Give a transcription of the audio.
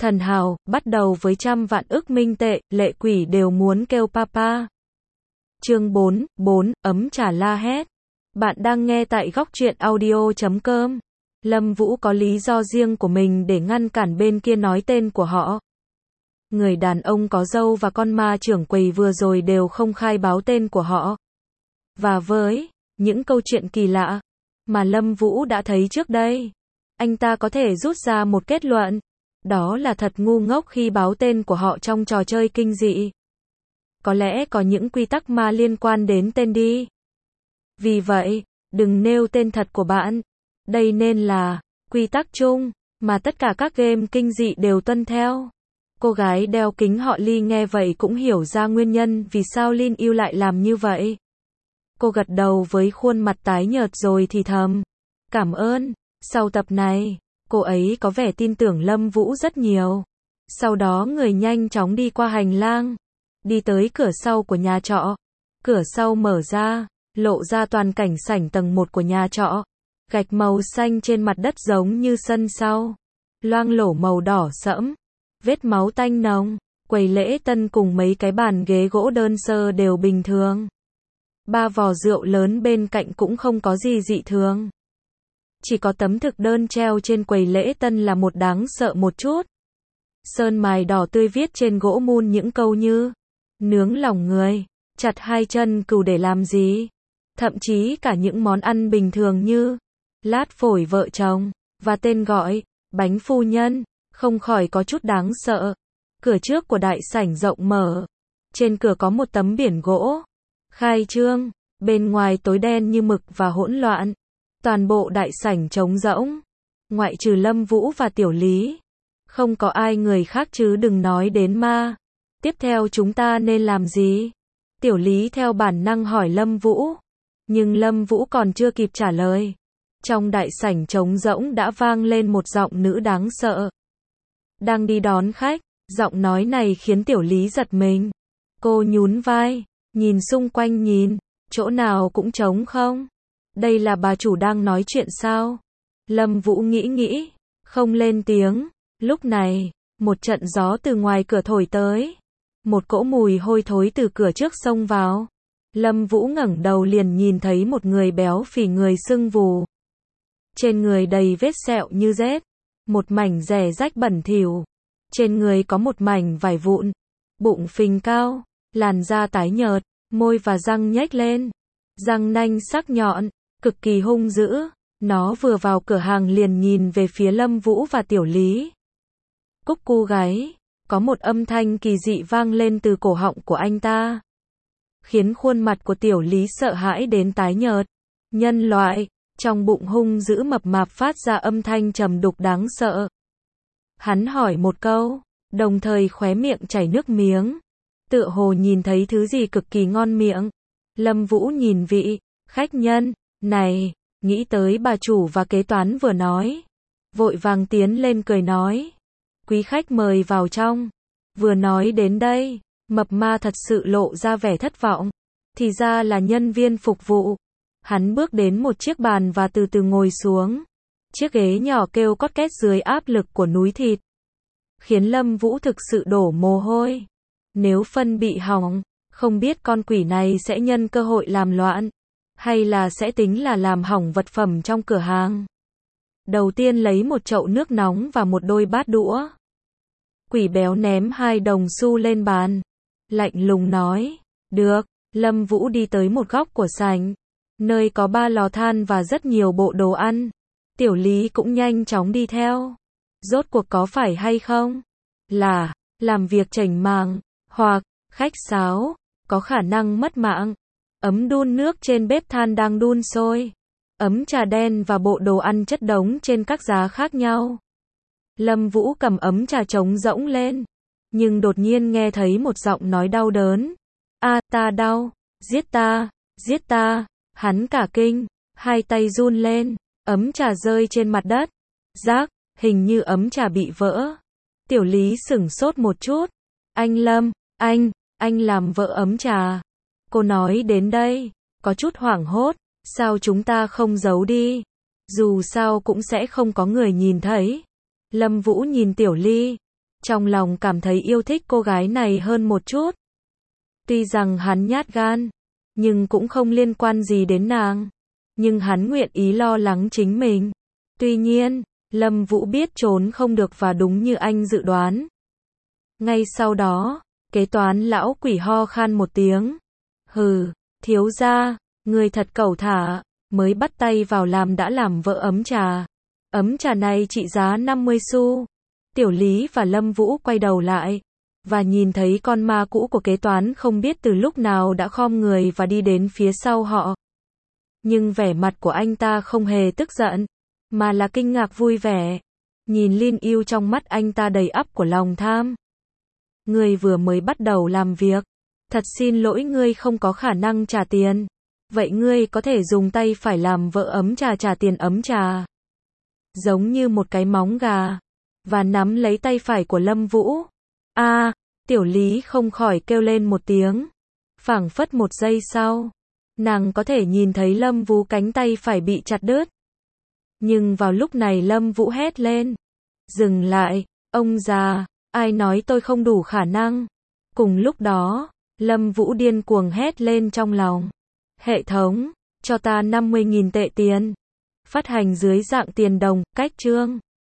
Thần hào, bắt đầu với trăm vạn ức minh tệ, lệ quỷ đều muốn kêu papa. Chương 4, ấm trà la hét. Bạn đang nghe tại góc truyện audio.com. Lâm Vũ có lý do riêng của mình để ngăn cản bên kia nói tên của họ. Người đàn ông có râu và con ma trưởng quầy vừa rồi đều không khai báo tên của họ. Và với những câu chuyện kỳ lạ mà Lâm Vũ đã thấy trước đây, anh ta có thể rút ra một kết luận. Đó là thật ngu ngốc khi báo tên của họ trong trò chơi kinh dị. Có lẽ có những quy tắc ma liên quan đến tên đi. Vì vậy, đừng nêu tên thật của bạn. Đây nên là quy tắc chung mà tất cả các game kinh dị đều tuân theo. Cô gái đeo kính họ Ly nghe vậy cũng hiểu ra nguyên nhân vì sao Lin yêu lại làm như vậy. Cô gật đầu với khuôn mặt tái nhợt rồi thì thầm. Cảm ơn. Sau tập này, cô ấy có vẻ tin tưởng Lâm Vũ rất nhiều. Sau đó người nhanh chóng đi qua hành lang, đi tới cửa sau của nhà trọ. Cửa sau mở ra, lộ ra toàn cảnh sảnh tầng 1 của nhà trọ. Gạch màu xanh trên mặt đất giống như sân sau. Loang lổ màu đỏ sẫm. Vết máu tanh nồng. Quầy lễ tân cùng mấy cái bàn ghế gỗ đơn sơ đều bình thường. 3 vò rượu lớn bên cạnh cũng không có gì dị thường. Chỉ có tấm thực đơn treo trên quầy lễ tân là một đáng sợ một chút. Sơn mài đỏ tươi viết trên gỗ mun những câu như nướng lòng người, chặt 2 chân cừu để làm gì. Thậm chí cả những món ăn bình thường như lát phổi vợ chồng và tên gọi bánh phu nhân, không khỏi có chút đáng sợ. Cửa trước của đại sảnh rộng mở. Trên cửa có một tấm biển gỗ khai trương, bên ngoài tối đen như mực và hỗn loạn. Toàn bộ đại sảnh trống rỗng, ngoại trừ Lâm Vũ và Tiểu Lý. Không có ai người khác chứ đừng nói đến ma. Tiếp theo chúng ta nên làm gì? Tiểu Lý theo bản năng hỏi Lâm Vũ. Nhưng Lâm Vũ còn chưa kịp trả lời. Trong đại sảnh trống rỗng đã vang lên một giọng nữ đáng sợ. Đang đi đón khách, giọng nói này khiến Tiểu Lý giật mình. Cô nhún vai, nhìn xung quanh nhìn, chỗ nào cũng trống không? Đây là bà chủ đang nói chuyện sao? Lâm Vũ nghĩ, không lên tiếng. Lúc này, một trận gió từ ngoài cửa thổi tới. Một cỗ mùi hôi thối từ cửa trước xông vào. Lâm Vũ ngẩng đầu liền nhìn thấy một người béo phì người sưng vù. Trên người đầy vết sẹo như rết. Một mảnh rẻ rách bẩn thỉu. Trên người có một mảnh vải vụn. Bụng phình cao, làn da tái nhợt, môi và răng nhếch lên. Răng nanh sắc nhọn, cực kỳ hung dữ. Nó vừa vào cửa hàng liền nhìn về phía Lâm Vũ và Tiểu Lý. Cúc cu gáy, có một âm thanh kỳ dị vang lên từ cổ họng của anh ta, khiến khuôn mặt của Tiểu Lý sợ hãi đến tái nhợt. Nhân loại, trong bụng hung dữ mập mạp phát ra âm thanh trầm đục đáng sợ. Hắn hỏi một câu, đồng thời khóe miệng chảy nước miếng, tựa hồ nhìn thấy thứ gì cực kỳ ngon miệng. Lâm Vũ nhìn vị khách nhân này, nghĩ tới bà chủ và kế toán vừa nói, vội vàng tiến lên cười nói, quý khách mời vào trong. Vừa nói đến đây, mập ma thật sự lộ ra vẻ thất vọng, thì ra là nhân viên phục vụ. Hắn bước đến một chiếc bàn và từ từ ngồi xuống. Chiếc ghế nhỏ kêu cót két dưới áp lực của núi thịt, khiến Lâm Vũ thực sự đổ mồ hôi. Nếu phân bị hỏng, không biết con quỷ này sẽ nhân cơ hội làm loạn, hay là sẽ tính là làm hỏng vật phẩm trong cửa hàng. Đầu tiên lấy một chậu nước nóng và một đôi bát đũa. Quỷ béo ném 2 đồng xu lên bàn, lạnh lùng nói, được. Lâm Vũ đi tới một góc của sảnh, nơi có 3 lò than và rất nhiều bộ đồ ăn. Tiểu Lý cũng nhanh chóng đi theo. Rốt cuộc có phải hay không là làm việc chảnh mảng, hoặc khách sáo, có khả năng mất mạng. Ấm đun nước trên bếp than đang đun sôi. Ấm trà đen và bộ đồ ăn chất đống trên các giá khác nhau. Lâm Vũ cầm ấm trà trống rỗng lên, nhưng đột nhiên nghe thấy một giọng nói đau đớn. A, ta đau, giết ta, giết ta. Hắn cả kinh, 2 tay run lên, ấm trà rơi trên mặt đất. Rác, hình như ấm trà bị vỡ. Tiểu Lý sửng sốt một chút. Anh Lâm, anh làm vỡ ấm trà. Cô nói đến đây, có chút hoảng hốt. Sao chúng ta không giấu đi? Dù sao cũng sẽ không có người nhìn thấy. Lâm Vũ nhìn Tiểu Ly. trong lòng cảm thấy yêu thích cô gái này hơn một chút. Tuy rằng hắn nhát gan, nhưng cũng không liên quan gì đến nàng. Nhưng hắn nguyện ý lo lắng chính mình. Tuy nhiên, Lâm Vũ biết trốn không được và đúng như anh dự đoán. Ngay sau đó, kế toán lão quỷ ho khan một tiếng. Hừ, thiếu gia, người thật cẩu thả, mới bắt tay vào làm đã làm vỡ ấm trà. Ấm trà này trị giá 50 xu. Tiểu Lý và Lâm Vũ quay đầu lại, và nhìn thấy con ma cũ của kế toán không biết từ lúc nào đã khom người và đi đến phía sau họ. Nhưng vẻ mặt của anh ta không hề tức giận, mà là kinh ngạc vui vẻ. Nhìn Lin yêu trong mắt anh ta đầy ắp của lòng tham. Ngươi vừa mới bắt đầu làm việc. Thật xin lỗi ngươi không có khả năng trả tiền. Vậy ngươi có thể dùng tay phải làm vỡ ấm trà trả tiền ấm trà. Giống như một cái móng gà. Và nắm lấy tay phải của Lâm Vũ. Tiểu Lý không khỏi kêu lên một tiếng. Phảng phất một giây sau, nàng có thể nhìn thấy Lâm Vũ cánh tay phải bị chặt đứt. Nhưng vào lúc này Lâm Vũ hét lên. Dừng lại, ông già, ai nói tôi không đủ khả năng. Cùng lúc đó, Lâm Vũ điên cuồng hét lên trong lòng. Hệ thống, cho ta 50.000 tệ tiền. Phát hành dưới dạng tiền đồng, cách chương.